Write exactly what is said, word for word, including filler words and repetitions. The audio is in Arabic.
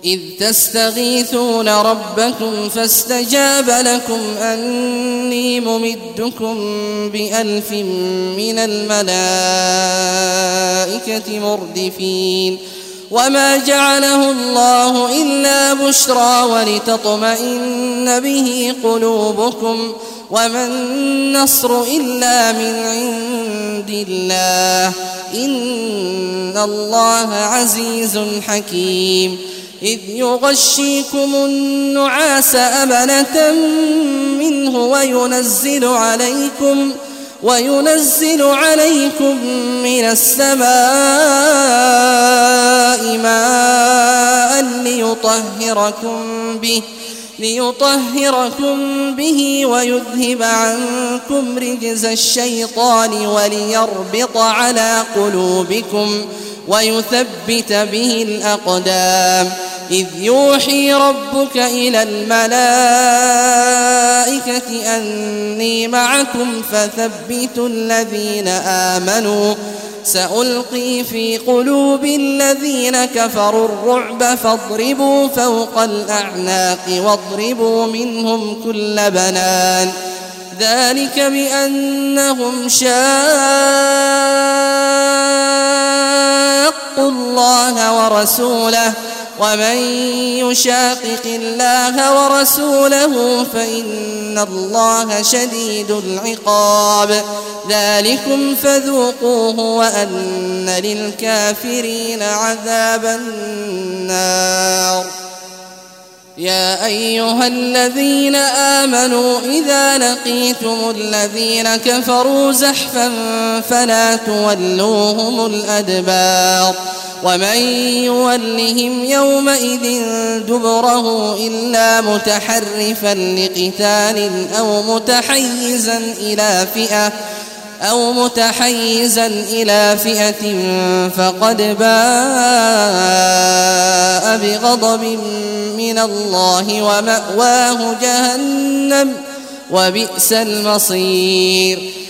إذ تستغيثون ربكم فاستجاب لكم أني ممدكم بألف من الملائكة مردفين وما جعله الله إلا بشرى ولتطمئن به قلوبكم وما النصر إلا من عند الله إن الله عزيز حكيم إذ يغشيكم النعاس أمنة منه وينزل عليكم وينزل عليكم من السماء ماء ليطهركم به ليطهركم به ويذهب عنكم رجز الشيطان وليربط على قلوبكم ويثبت به الأقدام إذ يوحي ربك إلى الملائكة أني معكم فثبتوا الذين آمنوا سألقي في قلوب الذين كفروا الرعب فاضربوا فوق الأعناق واضربوا منهم كل بنان ذلك بأنهم شاقوا الله ورسوله ومن يشاقق الله ورسوله فإن الله شديد العقاب ذلكم فذوقوه وأن للكافرين عذاب النار يا أيها الذين آمنوا إذا لقيتم الذين كفروا زحفا فلا تولوهم الأدبار ومن يولهم يومئذ دبره إلا متحرفا لقتال أو متحيزا إلى فئة أو متحيزا إلى فئة فقد باء بغضب من الله ومأواه جهنم وبئس المصير